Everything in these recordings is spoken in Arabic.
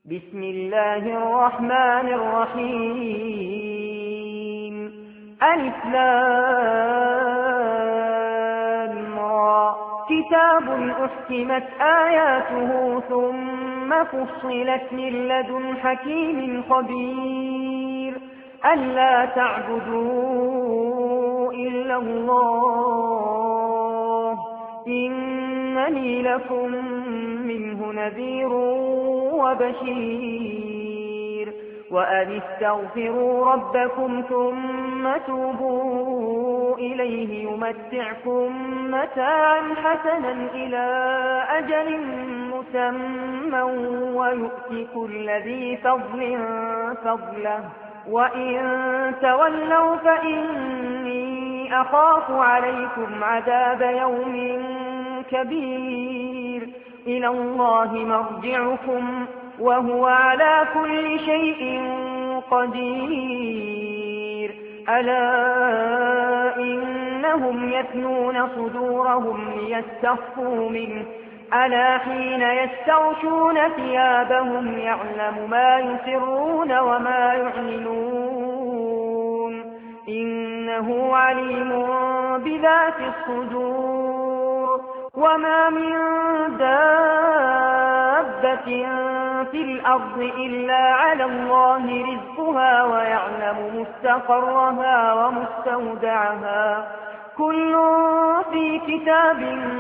بسم الله الرحمن الرحيم ألف لام را كتاب أحكمت آياته ثم فصلت من لدن حكيم خبير ألا تعبدوا إلا الله إنني لكم منه نذير وبشير وأن استغفروا ربكم ثم توبوا إليه يمتعكم متاعا حسنا إلى أجل مسمى ويؤتي كل ذي فضل فضله وإن تولوا فإني أخاف عليكم عذاب يوم كبير إلى الله مرجعكم وهو على كل شيء قدير ألا إنهم يثنون صدورهم ليستخفوا منه ألا حين يستغشون ثيابهم يعلم ما يسرون وما يعلنون إنه عليم بذات الصدور وما من دابة في الأرض إلا على الله رزقها ويعلم مستقرها ومستودعها كل في كتاب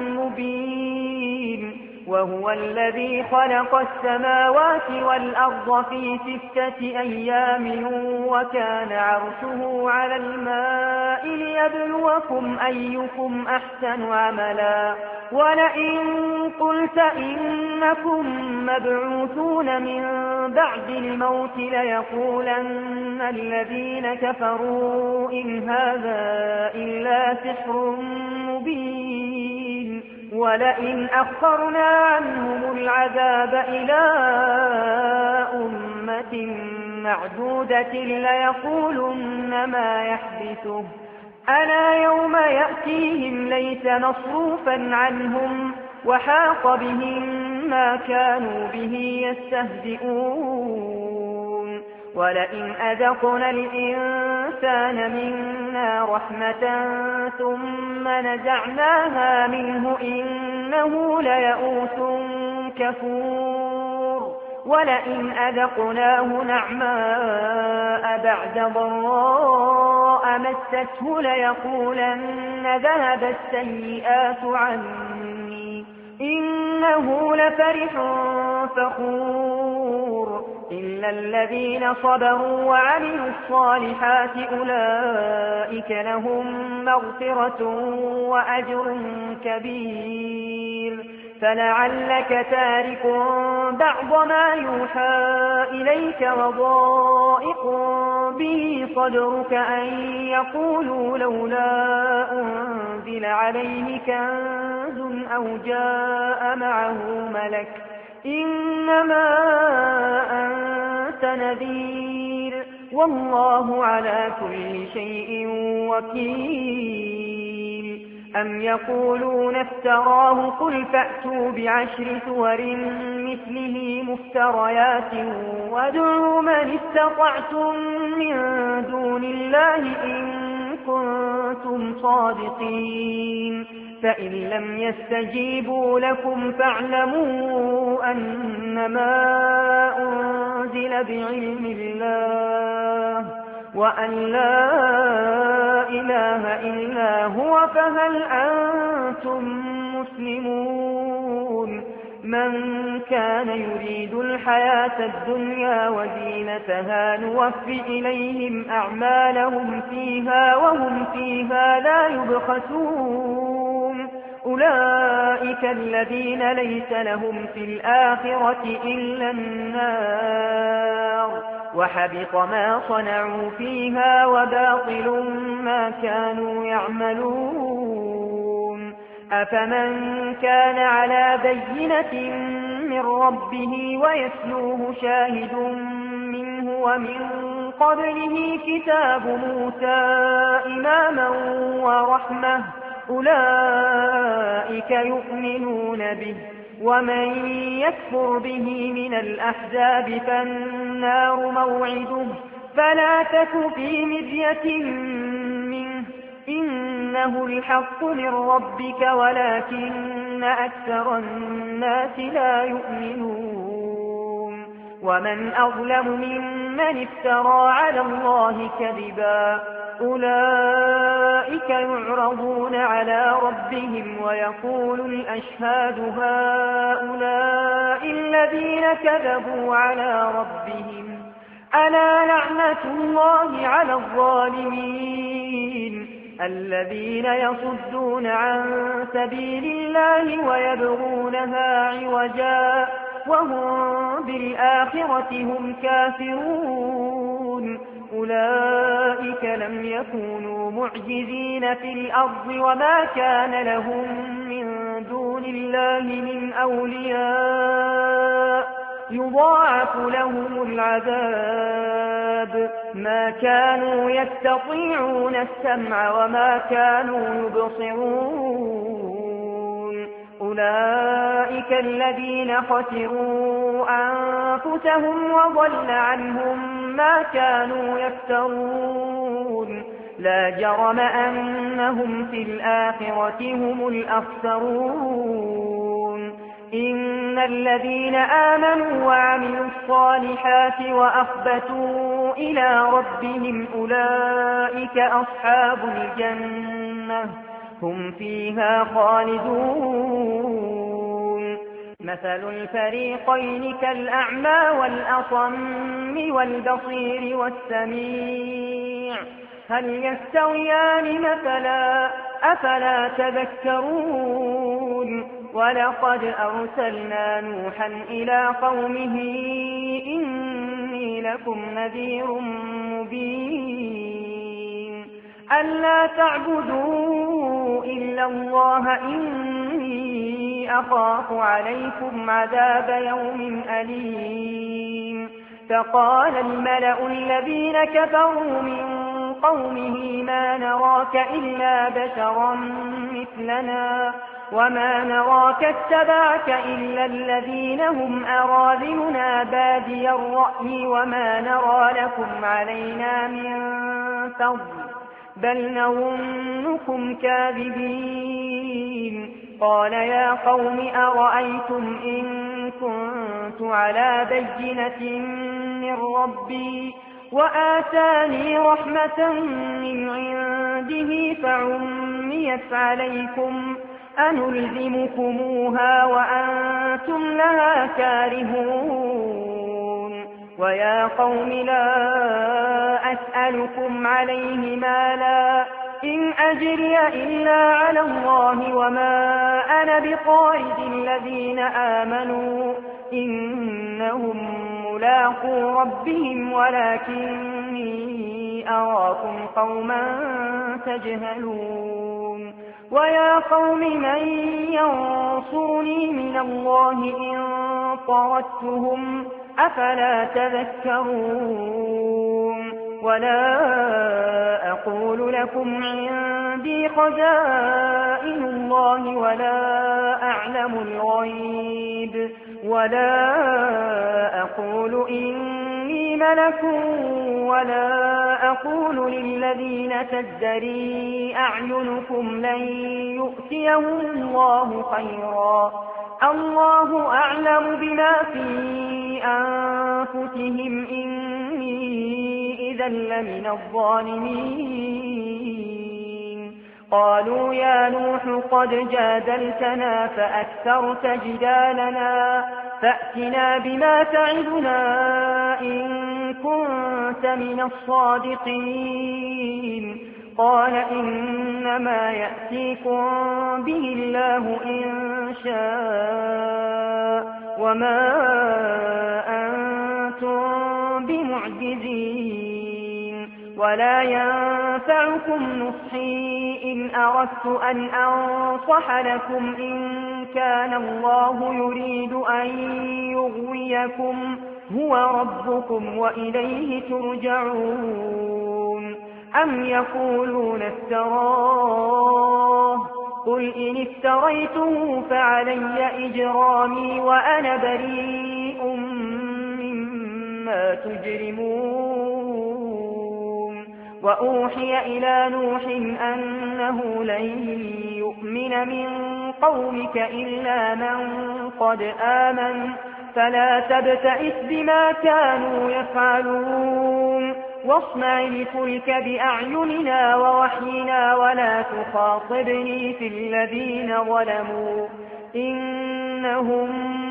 مبين وهو الذي خلق السماوات والأرض في 6 أيام وكان عرشه على الماء ليبلوكم أيكم أحسن عملا ولئن قلت إنكم مبعوثون من بعد الموت ليقولن الذين كفروا إن هذا إلا سحر مبين ولئن أخرنا عنهم العذاب إلى أمة معدودة ليقولن ما يحدثه ألا يوم يأتيهم ليس مصروفا عنهم وحاق بهم ما كانوا به يستهزئون ولئن أذقنا الإنسان منا رحمة ثم نزعناها منه إنه ليئوس كفور ولئن أذقناه نعماء بعد ضراء مسته ليقولن ذهب السيئات عني إنه لفرح فخور إلا الذين صبروا وعملوا الصالحات أولئك لهم مغفرة وأجر كبير فلعلك تارك بعض ما يوحى إليك وضائق به صدرك أن يقولوا لولا أنزل عليه كنز أو جاء معه ملك إنما أنت نذير والله على كل شيء وكيل أم يقولون افتراه قل فأتوا ب10 سور مثله مفتريات وادعوا من استطعتم من دون الله إن كنتم صادقين فإن لم يستجيبوا لكم فاعلموا أنما أنزل بعلم الله وأن لا إله إلا هو فهل أنتم مسلمون من كان يريد الحياة الدنيا وزينتها نوفي إليهم أعمالهم فيها وهم فيها لا يبخسون أولئك الذين ليس لهم في الآخرة إلا النار وحبط ما صنعوا فيها وباطل ما كانوا يعملون أفمن كان على بينة من ربه ويتلوه شاهد منه ومن قبله كتاب موسى إماما ورحمة أولئك يؤمنون به ومن يكفر به من الأحزاب فالنار موعده فلا تك في مرية منه إنه الحق من ربك ولكن أكثر الناس لا يؤمنون ومن أظلم ممن افترى على الله كذبا أولئك يعرضون على ربهم ويقول الأشهاد هؤلاء الذين كذبوا على ربهم ألا لعنة الله على الظالمين الذين يصدون عن سبيل الله ويبغونها عوجا وهم بالآخرة هم كافرون أولئك لم يكونوا معجزين في الأرض وما كان لهم من دون الله من أولياء يضاعف لهم العذاب ما كانوا يستطيعون السمع وما كانوا يبصرون أولئك الذين خسروا أنفسهم وضل عنهم ما كانوا يفترون لا جرم أنهم في الآخرة هم الأخسرون إن الذين آمنوا وعملوا الصالحات وأخبتوا إلى ربهم أولئك أصحاب الجنة هم فيها خالدون مثل الفريقين كالأعمى والأصم والبصير والسميع هل يستويان مثلا أفلا تذكرون ولقد أرسلنا نوحا إلى قومه إني لكم نذير مبين ألا تعبدوا إلا الله إني أخاف عليكم عذاب يوم أليم فقال الملأ الذين كفروا من قومه ما نراك إلا بشرا مثلنا وما نراك اتبعك إلا الذين هم أراذلنا بادي الرأي وما نرى لكم علينا من فضل بل نظنكم كاذبين قال يا قوم أرأيتم إن كنت على بينة من ربي وآتاني رحمة من عنده فعميت عليكم أنلزمكموها وأنتم لها كارهون ويا قوم لا أسألكم عليه مالا إن أجري إلا على الله وما أنا بطارد الذين آمنوا إنهم ملاقو ربهم ولكني أراكم قوما تجهلون ويا قوم من ينصرني من الله إن طردتهم أفلا تذكرون ولا أقول لكم عندي خزائن الله ولا أعلم الغيب ولا أقول إني ملك ولا أقول للذين تزدري أعينكم لن يؤتيهم الله خيرا الله أعلم بما في أنفسهم إني إذا لمن الظالمين قالوا يا نوح قد جادلتنا فأكثرت جدالنا فأتنا بما تعدنا إن كنت من الصادقين قال إنما يأتيكم به الله إن شاء وما أنتم بمعجزين ولا ينفعكم نصحي إن أردت أن أنصح لكم إن كان الله يريد أن يغويكم هو ربكم وإليه ترجعون أم يقولون افتراه قل إن افتريته فعلي إجرامي وأنا بريء مما تجرمون وأوحي إلى نوح أنه لن يؤمن من قومك إلا من قد آمن فلا تبتئس بما كانوا يفعلون واصنع الفلك بأعيننا ووحينا ولا تخاطبني في الذين ظلموا إنهم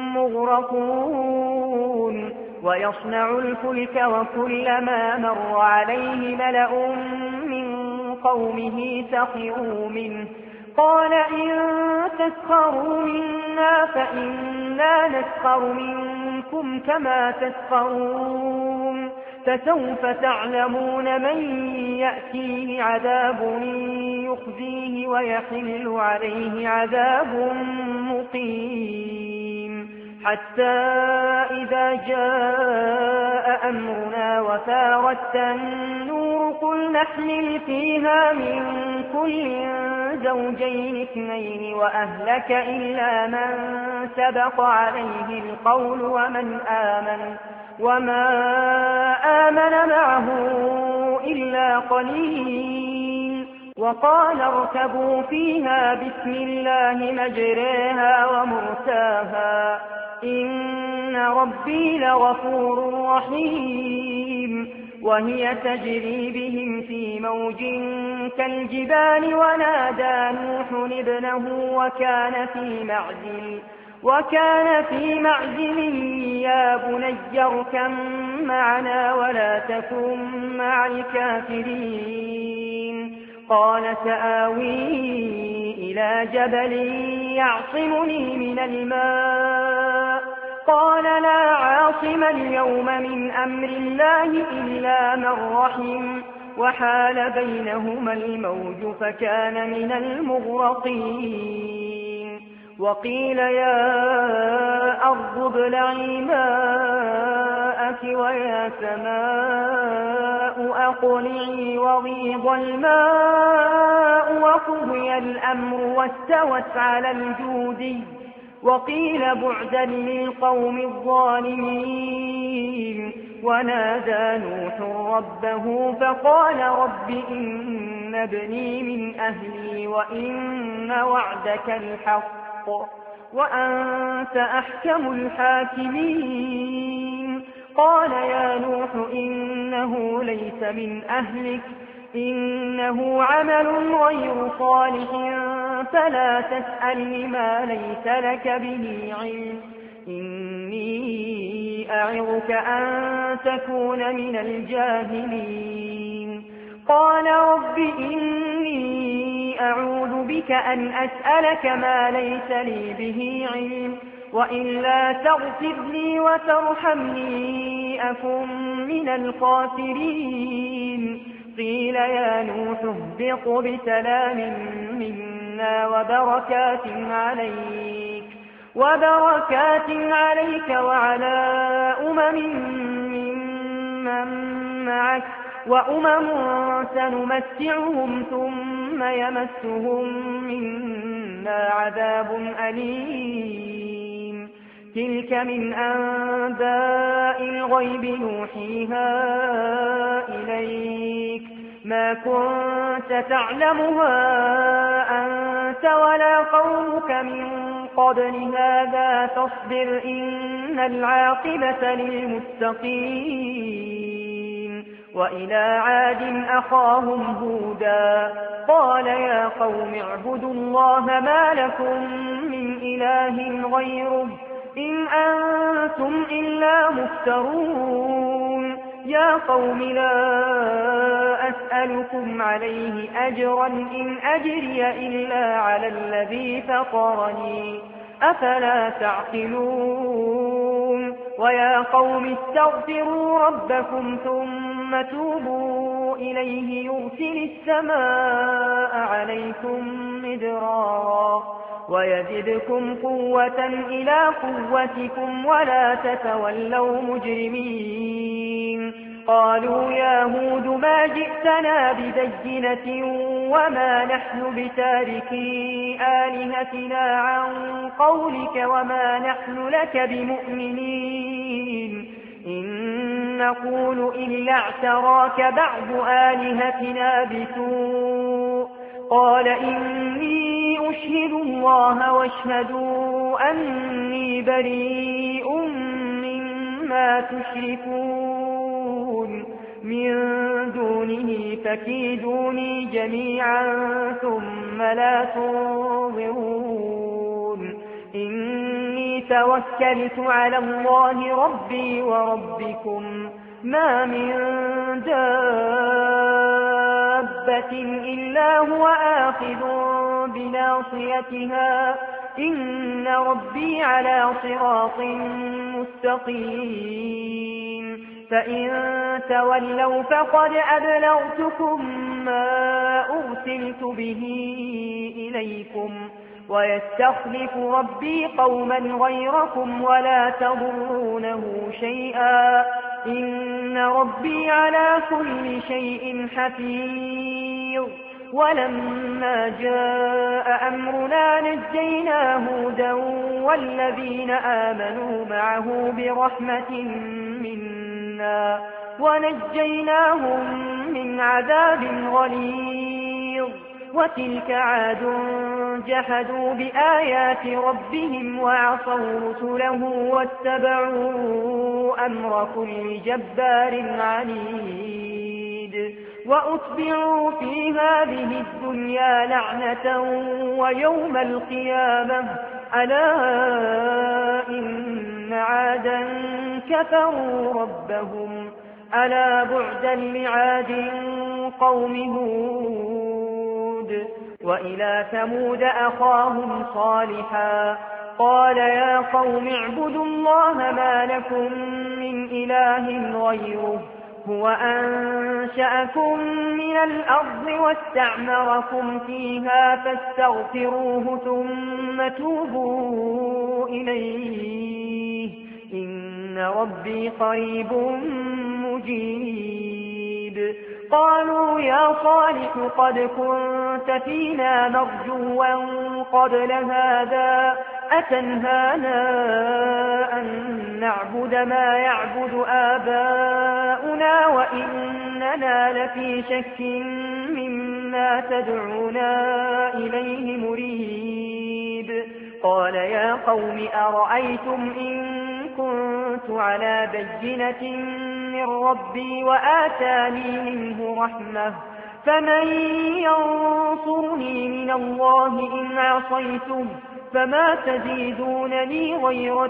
مغرقون ويصنع الفلك وكلما مر عليه ملأ من قومه سخروا منه قال إن تسخروا منا فإنا نسخر منكم كما تسخرون فسوف تعلمون من يأتيه عذاب يخزيه ويحل عليه عذاب مقيم حتى إذا جاء أمرنا وفارت النور قل نحمل فيها من كل زوجين اثنين وأهلك إلا من سبق عليه القول وما آمن معه إلا قليل وقال اركبوا فيها بسم الله مجريها ومرساها إن ربي لغفور رحيم وهي تجري بهم في موج كالجبال ونادى نوح ابنه وكان في معزل يا بني اركب معنا ولا تكن مع الكافرين قال سآوي إلى جبل يعصمني من الماء قال لا عاصم اليوم من أمر الله إلا من رحم وحال بينهما الموج فكان من المغرقين وقيل يا أرض ابلعي ماءك ويا سماء أقلعي وغيض الماء وقضي الأمر واستوت على الجودي وقيل بعدا للقوم الظالمين ونادى نوح ربه فقال رب إن ابني من أهلي وإن وعدك الحق وأنت أحكم الحاكمين قال يا نوح إنه ليس من أهلك إنه عمل غير صالح فلا تسألني ما ليس لك به علم إني أعظك أن تكون من الجاهلين قال رب إني أعوذ بك أن أسألك ما ليس لي به علم وإلا تغفر لي وترحمني أكن من الخاسرين قيل يا نوح اهبط بسلام منا وبركات عليك وعلى ممن معك وأمم سنمتعهم ثم يمسهم منا عذاب أليم تلك من أنباء الغيب نوحيها إليك ما كنت تعلمها أنت ولا قومك من قبل هذا فاصبر إن العاقبة للمتقين وإلى عاد أخاهم هودا قال يا قوم اعبدوا الله ما لكم من إله غيره إن أنتم إلا مفترون يا قوم لا أسألكم عليه أجرا إن أجري إلا على الذي فطرني أفلا تعقلون ويا قوم استغفروا ربكم ثم توبوا إليه يرسل السماء عليكم مدرارا ويزدكم قوة إلى قوتكم ولا تتولوا مجرمين قالوا يا هود ما جئتنا ببينة وما نحن بتاركي آلهتنا عن قولك وما نحن لك بمؤمنين إن نقول إلا اعتراك بعض آلهتنا بسوء قال إني أشهد الله واشهدوا أني بريء مما تشركون من دونه فكيدوني جميعا ثم لا تنظرون إني توكلت على الله ربي وربكم ما من دابة إلا هو آخذ بناصيتها إن ربي على صراط مستقيم فإن تولوا فقد أبلغتكم ما أرسلت به إليكم ويستخلف ربي قوما غيركم ولا تضرونه شيئا إن ربي على كل شيء حفيظ ولما جاء أمرنا نجينا هودا والذين آمنوا معه برحمة منا ونجيناهم من عذاب غليظ وتلك عاد جحدوا بآيات ربهم وعصوا رسله واتبعوا أمر كل جبار عنيد وأتبعوا في هذه الدنيا لعنة ويوم القيامة ألا إن عادا كفروا ربهم ألا بعدا لعاد قوم هود وإلى ثمود أخاهم صالحا قال يا قوم اعبدوا الله ما لكم من إله غيره هو أنشأكم من الأرض واستعمركم فيها فاستغفروه ثم توبوا إليه إن ربي قريب مجيب قالوا يا صالح قد كنت فينا مرجوا قبل هذا أتنهانا أن نعبد ما يعبد آباؤنا وإننا لفي شك مما تدعونا إليه مريب قال يا قوم أرأيتم إن كنت على بينة من ربي وآتاني منه رحمة فمن ينصرني من الله إن عصيته فما تزيدونني غير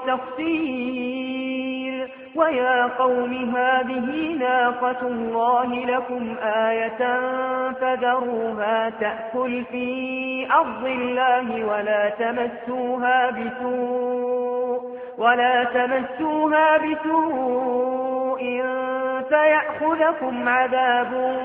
تخسير ويا قوم هذه ناقة الله لكم آية فذروها تأكل في أرض الله ولا تمسوها بسوء فيأخذكم عذاب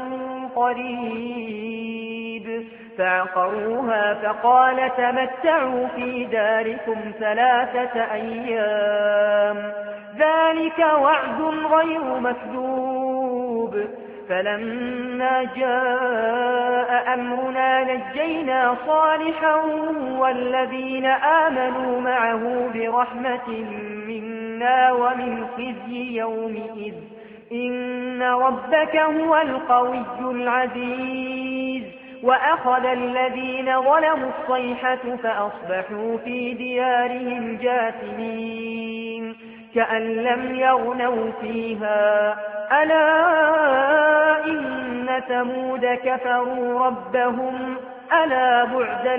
قريب فعقروها فقال تمتعوا في داركم 3 أيام ذلك وعد غير مكذوب فلما جاء أمرنا نجينا صالحا والذين آمنوا معه برحمة منا ومن خزي يومئذ إن ربك هو القوي العزيز وأخذ الذين ظلموا الصيحة فأصبحوا في ديارهم جاثمين كأن لم يغنوا فيها ألا إن ثمود كفروا ربهم ألا بعدا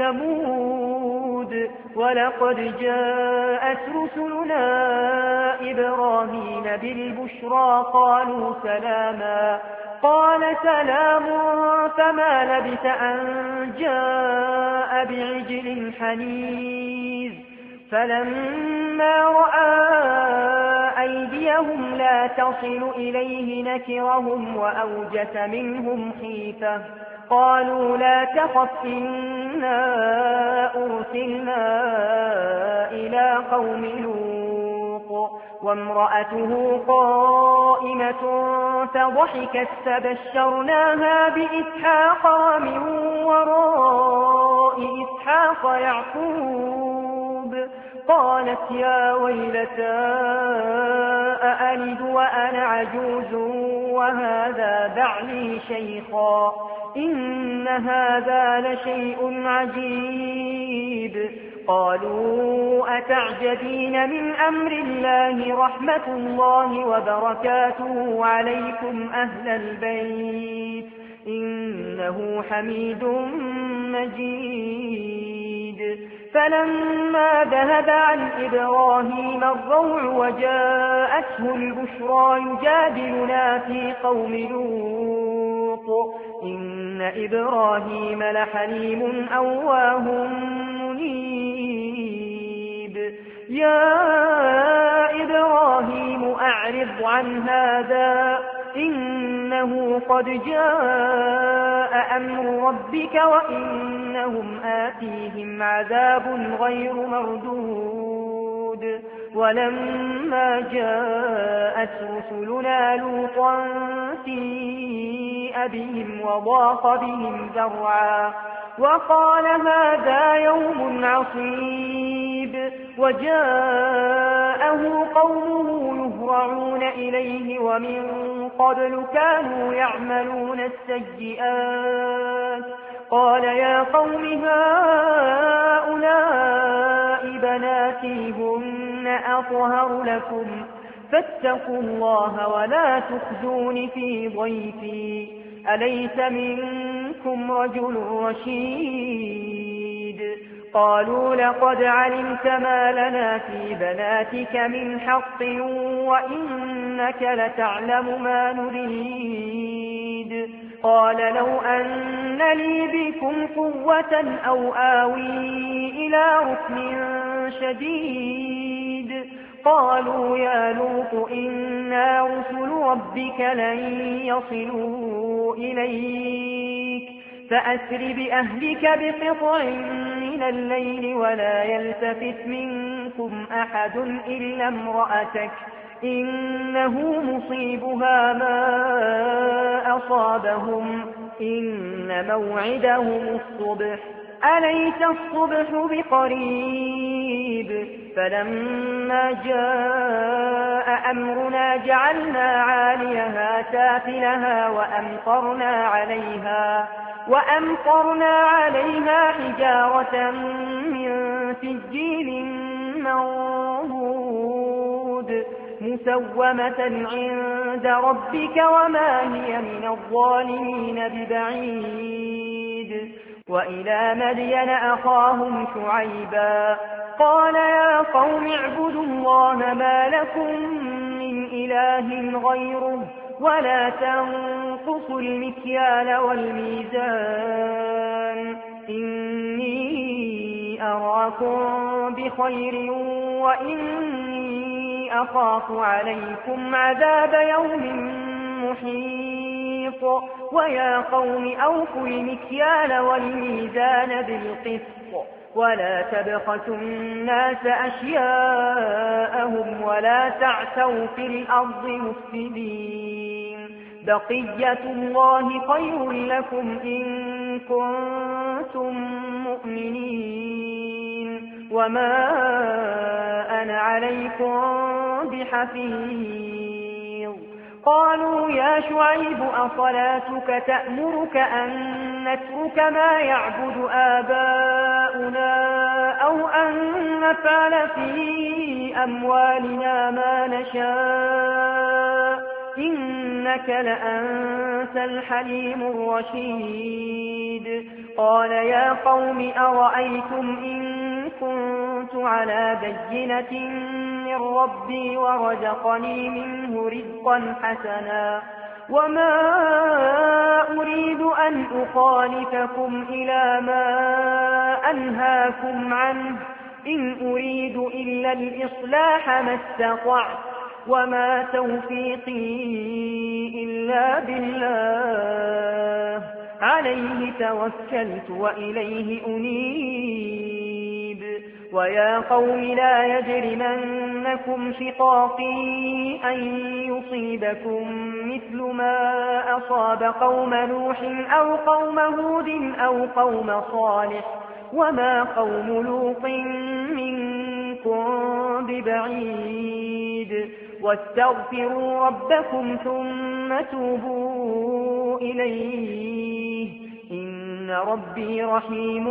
لثمود ولقد جاءت رسلنا إبراهيم بالبشرى قالوا سلاما قال سلام فما لبث أن جاء بعجل حنيذ فلما رأى أيديهم لا تصل إليه نكرهم وأوجس منهم خيفة قالوا لا تخف إنا أرسلنا إلى قوم لوط وامرأته قائمة قائمة فضحكت فبشرناها بإسحاق ومن وراء إسحاق يعقوب قالت يا ويلتى أألد وأنا عجوز وهذا بعلي شيخا إن هذا لشيء عجيب قالوا أتعجبين من أمر الله رحمة الله وبركاته عليكم أهل البيت إنه حميد مجيد فلما ذهب عن إبراهيم الروع وجاءته البشرى يجادلنا في قوم لوط إن إبراهيم لحليم أواه منيب يا إبراهيم أعرض عن هذا إنه قد جاء أمر ربك وإنهم آتيهم عذاب غير مردود ولما جاءت رسلنا لوطا سيء بهم وضاق بهم ذرعا وقال هذا يوم عصيب وجاءه قومه يهرعون إليه ومن قبل كانوا يعملون السيئات قال يا قوم هؤلاء بناتي هن أطهر لكم فاتقوا الله ولا تخزون في ضيفي أليس منكم رجل رشيد قالوا لقد علمت ما لنا في بناتك من حق وإنك لتعلم ما نريد قال لو أن لي بكم قوة أو آوي إلى ركن شديد قالوا يا لوط إنا رسل ربك لن يصلوا إليك فأسر بأهلك بقطع من الليل ولا يلتفت منكم أحد إلا امرأتك إنه مصيبها ما أصابهم إن موعدهم الصبح أليس الصبح بقريب فلما جاء أمرنا جعلنا عاليها سافلها وأمطرنا عليها حجارة من سجيل منضود مسومة عند ربك وما هي من الظالمين ببعيد وإلى مدين أخاهم شعيبا قال يا قوم اعبدوا الله ما لكم من إله غيره ولا تنقصوا المكيال والميزان إني أراكم بخير وإني أخاف عليكم عذاب يوم محيط ويا قوم أوفوا المكيال والميزان بالقسط ولا تبخسوا الناس أشياءهم ولا تعثوا في الأرض مفسدين بقية الله خير لكم إن كنتم مؤمنين وما أنا عليكم بحفيظ قالوا يا شعيب أصلاتك تأمرك أن نترك ما يعبد آباؤنا أو أن نفعل في أموالنا ما نشاء إنك لأنت الحليم الرشيد قال يا قوم أرأيتم إن كنت على بينة من ربي ورزقني منه رزقا حسنا وما أريد أن أخالفكم إلى ما أنهاكم عنه إن أريد إلا الإصلاح ما استطعت وما توفيقي إلا بالله عليه توكلت وإليه أنيب ويا قوم لا يجرمن يغرنكم شقاقي أن يصيبكم مثل ما أصاب قوم نوح أو قوم هود أو قوم صالح وما قوم لوط منكم ببعيد واستغفروا ربكم ثم توبوا إليه إن ربي رحيم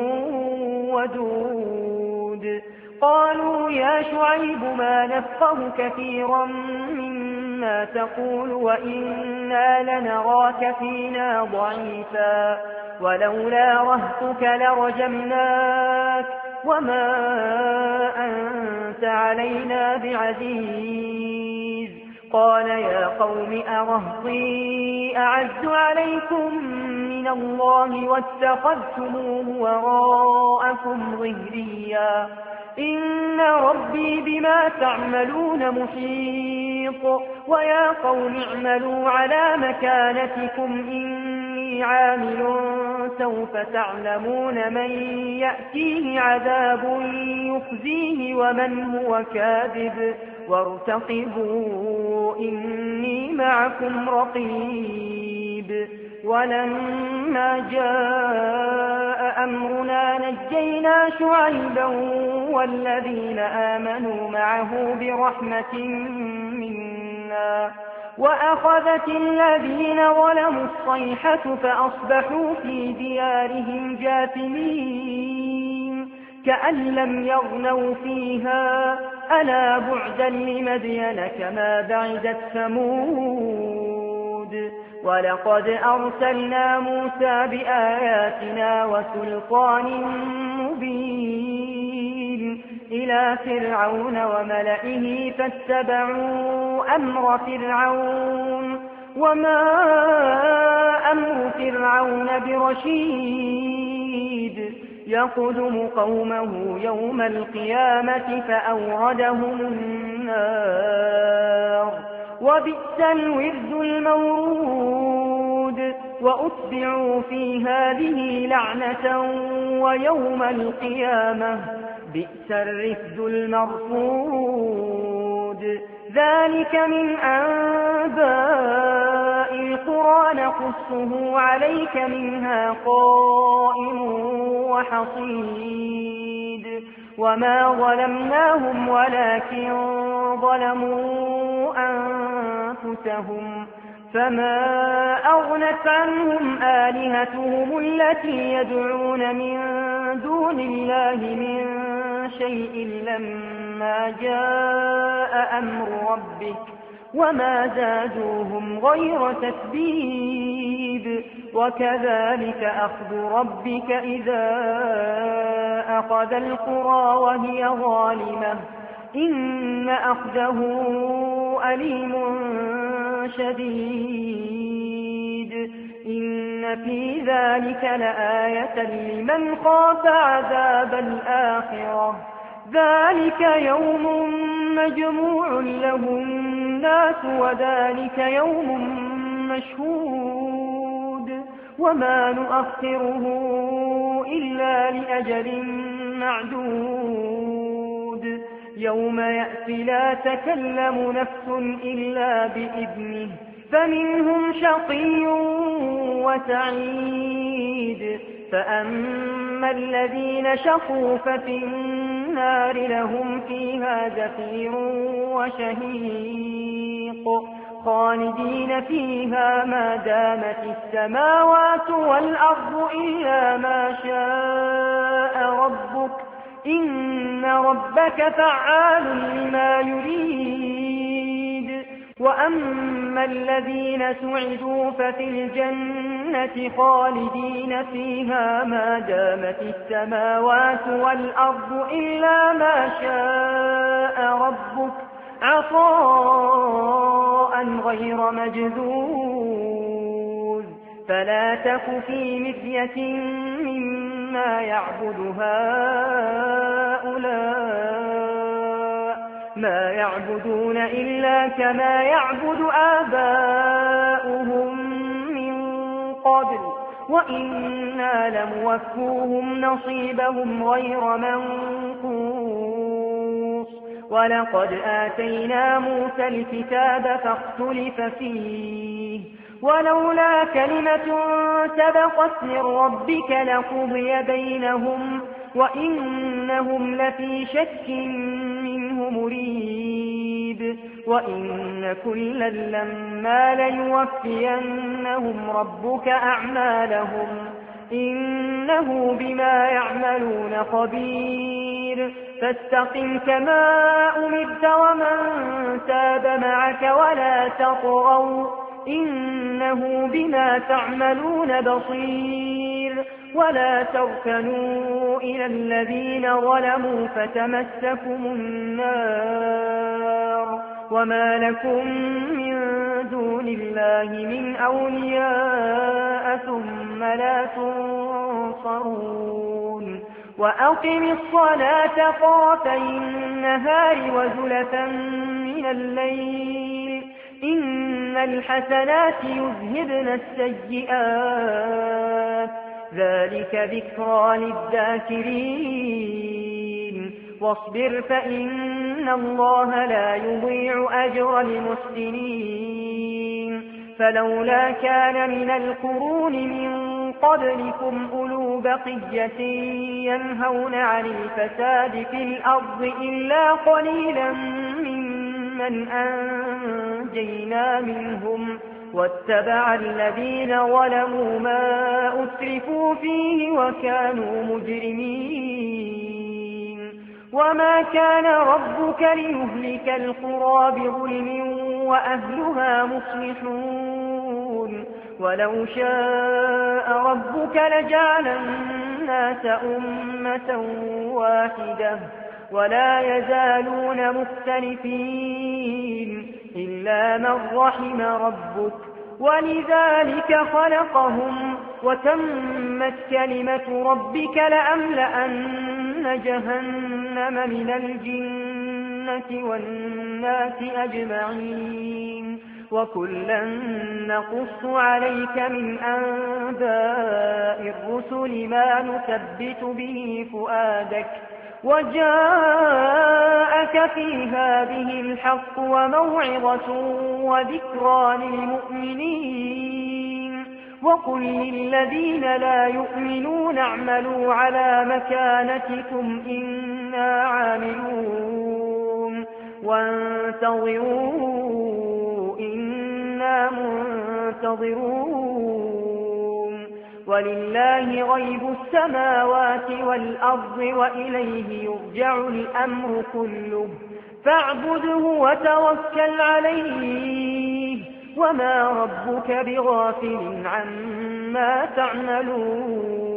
ودود قالوا يا شعيب ما نفقه كثيرا مما تقول وإنا لنراك فينا ضعيفا ولولا رهتك لرجمناك وما أنت علينا بعزيز قال يا قوم أرهطي أعز عليكم من الله واتخذتموه وراءكم ظهريا إن ربي بما تعملون محيط ويا قوم اعملوا على مكانتكم إني عامل سوف تعلمون من يأتيه عذاب يخزيه ومن هو كاذب وارتقبوا إني معكم رقيب ولما جاء أمرنا نجينا شعيبا والذين آمنوا معه برحمة منا وأخذت الذين ظلموا الصيحة فأصبحوا في ديارهم جاثمين كأن لم يغنوا فيها ألا بعدا لمدين كما بعدت ثمود ولقد أرسلنا موسى بآياتنا وسلطان مبين إلى فرعون وملئه فاتبعوا أمر فرعون وما أمر فرعون برشيد يقدم قومه يوم القيامة فأوردهم النار وبئس الورد المورود وأتبعوا في هذه لعنة ويوم القيامة بئس الرفد المرفود ذلك من أنباء القرى نقصه عليك منها قائم وحصيد وما ظلمناهم ولكن ظلموا أنفسهم فما أغنت عنهم آلهتهم التي يدعون من دون الله من شيء لما جاء أمر ربك وما زادوهم غير تتبيب وكذلك أخذ ربك إذا أخذ القرى وهي ظالمة إن أخذه أليم شديد إن في ذلك لآية لمن خاف عذاب الآخرة ذلك يوم مجموع له الناس وذلك يوم مشهود وما نؤخره إلا لأجل معدود يوم يأتي لا تكلم نفس إلا بإذنه فمنهم شقي وسعيد فأما الذين شقوا ففي النار لهم فيها زفير وشهيق خالدين فيها ما دامت السماوات والأرض إلا ما شاء ربك إن ربك فعال لما يريد وأما الذين سعدوا ففي الجنة خالدين فيها ما دامت السماوات والأرض إلا ما شاء ربك عطاء غير مجذوذ فلا تك في مرية مما يعبد هؤلاء ما يعبدون إلا كما يعبد آباؤهم من قبل وإنا لموفوهم نصيبهم غير منقوص ولقد آتينا موسى الكتاب فاختلف فيه ولولا كلمة سبقت من ربك لقضي بينهم وإنهم لفي شك منه مريب وإن كلا لما ليوفينهم ربك أعمالهم إنه بما يعملون خبير فاستقم كما أمرت ومن تاب معك ولا تطغوا إنه بما تعملون بصير ولا تركنوا إلى الذين ظلموا فتمسكم النار وما لكم من دون الله من أولياء ثم لا تنصرون وأقم الصلاة طرفي النهار وزلفا من الليل إن الحسنات يذهبن السيئات ذلك ذكرى للذاكرين واصبر فإن الله لا يضيع أجر المحسنين فلولا كان من القرون من قبلكم أولو بقية ينهون عن الفساد في الأرض إلا قليلا ممن أنجينا منهم واتبع الذين ظلموا ما أسرفوا فيه وكانوا مجرمين وما كان ربك ليهلك القرى بظلم وأهلها مصلحون ولو شاء ربك لجعل الناس أمة واحدة ولا يزالون مختلفين إلا من رحم ربك ولذلك خلقهم وتمت كلمة ربك لأملأن جهنم من الجنة والناس أجمعين وكلا نقص عليك من أنباء الرسل ما نثبت به فؤادك وجاءك في هذه الحق وموعظة وذكرى للمؤمنين وقل للذين لا يؤمنون اعملوا على مكانتكم إنا عاملون وانتظروا إنا منتظرون ولله غيب السماوات والأرض وإليه يرجع الأمر كله فاعبده وتوكل عليه وما ربك بغافل عما تعملون